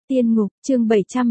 Tiên ngục, chương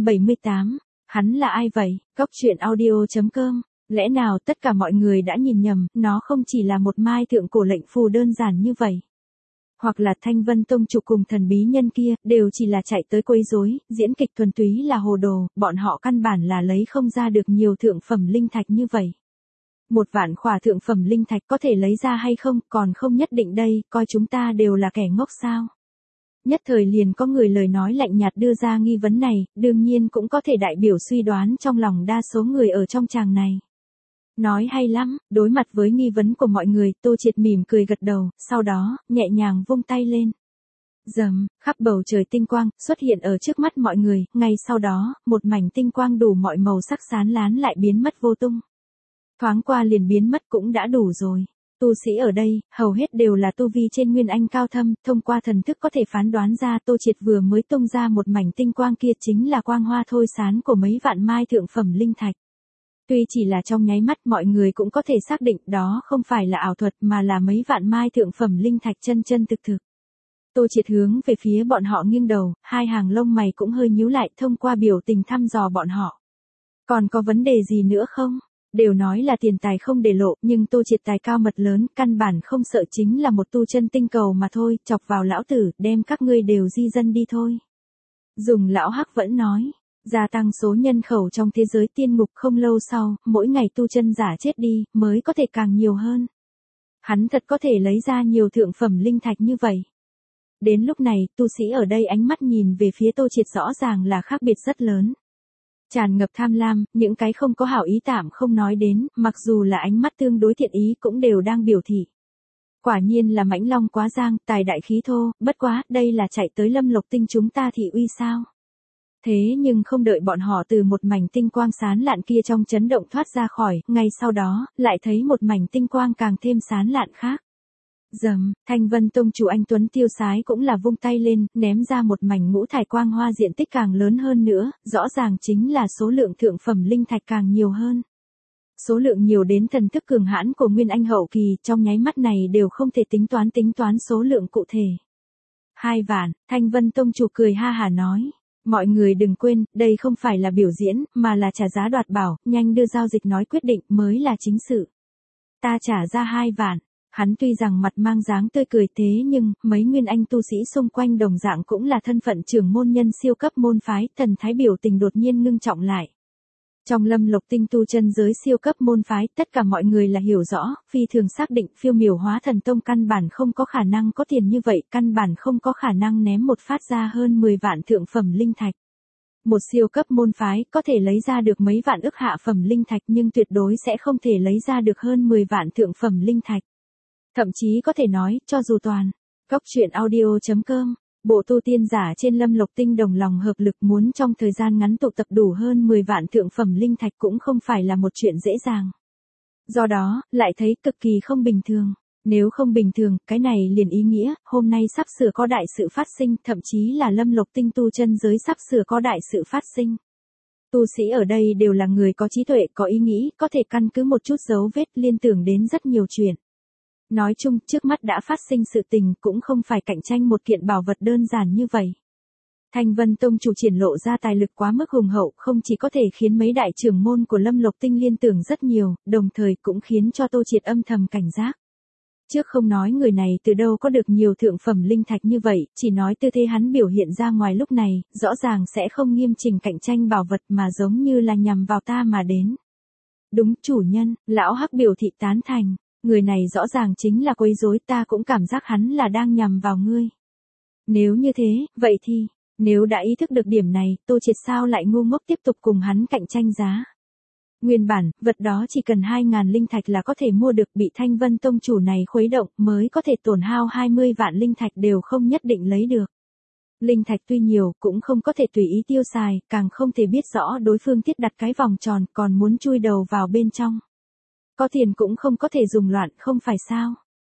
778. Hắn là ai vậy? Cốc truyện audio.com. Lẽ nào tất cả mọi người đã nhìn nhầm, nó không chỉ là một mai thượng cổ lệnh phù đơn giản như vậy. Hoặc là Thanh Vân Tông chủ cùng thần bí nhân kia, đều chỉ là chạy tới quấy rối, diễn kịch thuần túy là hồ đồ, bọn họ căn bản là lấy không ra được nhiều thượng phẩm linh thạch như vậy. 1.000.000 khỏa thượng phẩm linh thạch có thể lấy ra hay không, còn không nhất định đây, coi chúng ta đều là kẻ ngốc sao. Nhất thời liền có người lời nói lạnh nhạt đưa ra nghi vấn này, đương nhiên cũng có thể đại biểu suy đoán trong lòng đa số người ở trong tràng này. Nói hay lắm, đối mặt với nghi vấn của mọi người, Tô Triệt mỉm cười gật đầu, sau đó, nhẹ nhàng vung tay lên. Rầm, khắp bầu trời tinh quang, xuất hiện ở trước mắt mọi người, ngay sau đó, một mảnh tinh quang đủ mọi màu sắc xán lán lại biến mất vô tung. Thoáng qua liền biến mất cũng đã đủ rồi. Tu sĩ ở đây, hầu hết đều là tu vi trên nguyên anh cao thâm, thông qua thần thức có thể phán đoán ra Tô Triệt vừa mới tung ra một mảnh tinh quang kia chính là quang hoa thôi sáng của mấy vạn mai thượng phẩm linh thạch. Tuy chỉ là trong nháy mắt mọi người cũng có thể xác định đó không phải là ảo thuật mà là mấy vạn mai thượng phẩm linh thạch chân chân thực thực. Tô Triệt hướng về phía bọn họ nghiêng đầu, hai hàng lông mày cũng hơi nhíu lại thông qua biểu tình thăm dò bọn họ. Còn có vấn đề gì nữa không? Đều nói là tiền tài không để lộ, nhưng Tô Triệt tài cao mật lớn, căn bản không sợ chính là một tu chân tinh cầu mà thôi, chọc vào lão tử, đem các ngươi đều di dân đi thôi. Dùng lão Hắc vẫn nói, gia tăng số nhân khẩu trong thế giới tiên ngục không lâu sau, mỗi ngày tu chân giả chết đi, mới có thể càng nhiều hơn. Hắn thật có thể lấy ra nhiều thượng phẩm linh thạch như vậy. Đến lúc này, tu sĩ ở đây ánh mắt nhìn về phía Tô Triệt rõ ràng là khác biệt rất lớn. Tràn ngập tham lam, những cái không có hảo ý tạm không nói đến, mặc dù là ánh mắt tương đối thiện ý cũng đều đang biểu thị. Quả nhiên là mãnh long quá giang, tài đại khí thô, bất quá, đây là chạy tới Lâm Lộc Tinh chúng ta thị uy sao. Thế nhưng không đợi bọn họ từ một mảnh tinh quang sán lạn kia trong chấn động thoát ra khỏi, ngay sau đó, lại thấy một mảnh tinh quang càng thêm sán lạn khác. Rầm, Thanh Vân Tông chủ anh Tuấn tiêu sái cũng là vung tay lên, ném ra một mảnh ngũ thải quang hoa diện tích càng lớn hơn nữa, rõ ràng chính là số lượng thượng phẩm linh thạch càng nhiều hơn. Số lượng nhiều đến thần thức cường hãn của Nguyên Anh hậu kỳ, trong nháy mắt này đều không thể tính toán số lượng cụ thể. 2.000.000, Thanh Vân Tông chủ cười ha hả nói. Mọi người đừng quên, đây không phải là biểu diễn, mà là trả giá đoạt bảo, nhanh đưa giao dịch nói quyết định mới là chính sự. Ta trả ra 2.000.000. Hắn tuy rằng mặt mang dáng tươi cười thế nhưng, mấy nguyên anh tu sĩ xung quanh đồng dạng cũng là thân phận trưởng môn nhân siêu cấp môn phái, thần thái biểu tình đột nhiên ngưng trọng lại. Trong Lâm Lộc Tinh tu chân giới siêu cấp môn phái, tất cả mọi người là hiểu rõ, phi thường xác định Phiêu Miểu Hóa Thần Tông căn bản không có khả năng có tiền như vậy, căn bản không có khả năng ném một phát ra hơn 10 vạn thượng phẩm linh thạch. Một siêu cấp môn phái có thể lấy ra được mấy vạn ức hạ phẩm linh thạch nhưng tuyệt đối sẽ không thể lấy ra được hơn 10 vạn thượng phẩm linh thạch. Thậm chí có thể nói, cho dù toàn, Cốc truyện audio.com, bộ tu tiên giả trên Lâm Lộc Tinh đồng lòng hợp lực muốn trong thời gian ngắn tụ tập đủ hơn 10 vạn thượng phẩm linh thạch cũng không phải là một chuyện dễ dàng. Do đó, lại thấy cực kỳ không bình thường. Nếu không bình thường, cái này liền ý nghĩa, hôm nay sắp sửa có đại sự phát sinh, thậm chí là Lâm Lộc Tinh tu chân giới sắp sửa có đại sự phát sinh. Tu sĩ ở đây đều là người có trí tuệ, có ý nghĩ, có thể căn cứ một chút dấu vết liên tưởng đến rất nhiều chuyện. Nói chung, trước mắt đã phát sinh sự tình cũng không phải cạnh tranh một kiện bảo vật đơn giản như vậy. Thanh Vân Tông chủ triển lộ ra tài lực quá mức hùng hậu, không chỉ có thể khiến mấy đại trưởng môn của Lâm Lộc Tinh liên tưởng rất nhiều, đồng thời cũng khiến cho Tô Triệt âm thầm cảnh giác. Trước không nói người này từ đâu có được nhiều thượng phẩm linh thạch như vậy, chỉ nói tư thế hắn biểu hiện ra ngoài lúc này, rõ ràng sẽ không nghiêm chỉnh cạnh tranh bảo vật mà giống như là nhằm vào ta mà đến. Đúng chủ nhân, lão Hắc biểu thị tán thành. Người này rõ ràng chính là quấy rối, ta cũng cảm giác hắn là đang nhằm vào ngươi. Nếu như thế, vậy thì, nếu đã ý thức được điểm này, Tô Triệt sao lại ngu ngốc tiếp tục cùng hắn cạnh tranh giá. Nguyên bản, vật đó chỉ cần 2.000 linh thạch là có thể mua được, bị Thanh Vân Tông chủ này khuấy động mới có thể tổn hao 20 vạn linh thạch đều không nhất định lấy được. Linh thạch tuy nhiều, cũng không có thể tùy ý tiêu xài, càng không thể biết rõ đối phương thiết đặt cái vòng tròn, còn muốn chui đầu vào bên trong. Có tiền cũng không có thể dùng loạn, không phải sao.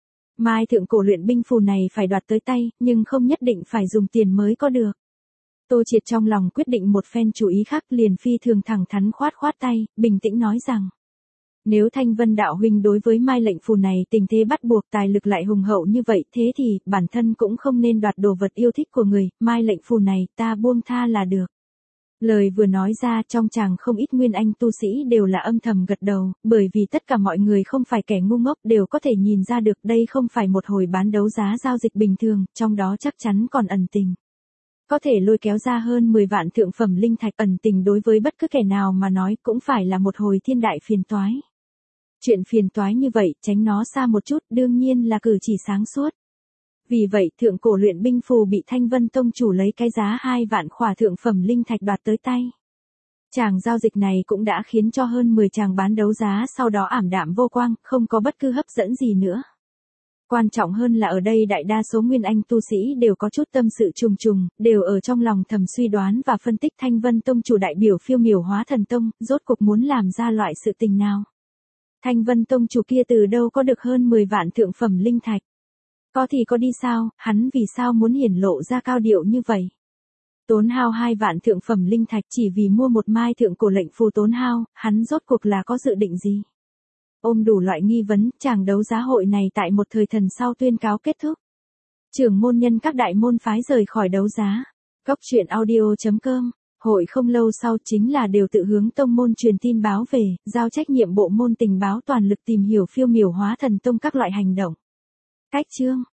Mai thượng cổ luyện binh phù này phải đoạt tới tay, nhưng không nhất định phải dùng tiền mới có được. Tô Triệt trong lòng quyết định một phen chủ ý khác liền phi thường thẳng thắn khoát tay, bình tĩnh nói rằng. Nếu Thanh Vân đạo huynh đối với Mai lệnh phù này tình thế bắt buộc tài lực lại hùng hậu như vậy thế thì bản thân cũng không nên đoạt đồ vật yêu thích của người, Mai lệnh phù này ta buông tha là được. Lời vừa nói ra trong chàng không ít nguyên anh tu sĩ đều là âm thầm gật đầu, bởi vì tất cả mọi người không phải kẻ ngu ngốc đều có thể nhìn ra được đây không phải một hồi bán đấu giá giao dịch bình thường, trong đó chắc chắn còn ẩn tình. Có thể lôi kéo ra hơn 10 vạn thượng phẩm linh thạch, ẩn tình đối với bất cứ kẻ nào mà nói cũng phải là một hồi thiên đại phiền toái. Chuyện phiền toái như vậy, tránh nó xa một chút đương nhiên là cử chỉ sáng suốt. Vì vậy thượng cổ luyện binh phù bị Thanh Vân Tông chủ lấy cái giá 2 vạn khỏa thượng phẩm linh thạch đoạt tới tay. Chàng giao dịch này cũng đã khiến cho hơn 10 chàng bán đấu giá sau đó ảm đạm vô quang, không có bất cứ hấp dẫn gì nữa. Quan trọng hơn là ở đây đại đa số nguyên anh tu sĩ đều có chút tâm sự trùng trùng, đều ở trong lòng thầm suy đoán và phân tích Thanh Vân Tông chủ đại biểu phiêu miểu hóa thần tông, rốt cuộc muốn làm ra loại sự tình nào. Thanh Vân Tông chủ kia từ đâu có được hơn 10 vạn thượng phẩm linh thạch. Có thì có đi sao, hắn vì sao muốn hiển lộ ra cao điệu như vậy. Tốn hao 2 vạn thượng phẩm linh thạch chỉ vì mua một mai thượng cổ lệnh phù tốn hao, hắn rốt cuộc là có dự định gì. Ôm đủ loại nghi vấn, chàng đấu giá hội này tại một thời thần sau tuyên cáo kết thúc. Trưởng môn nhân các đại môn phái rời khỏi đấu giá. Cốc truyện audio.com. Hội không lâu sau chính là đều tự hướng tông môn truyền tin báo về, giao trách nhiệm bộ môn tình báo toàn lực tìm hiểu phiêu miểu hóa thần tông các loại hành động. Cách chương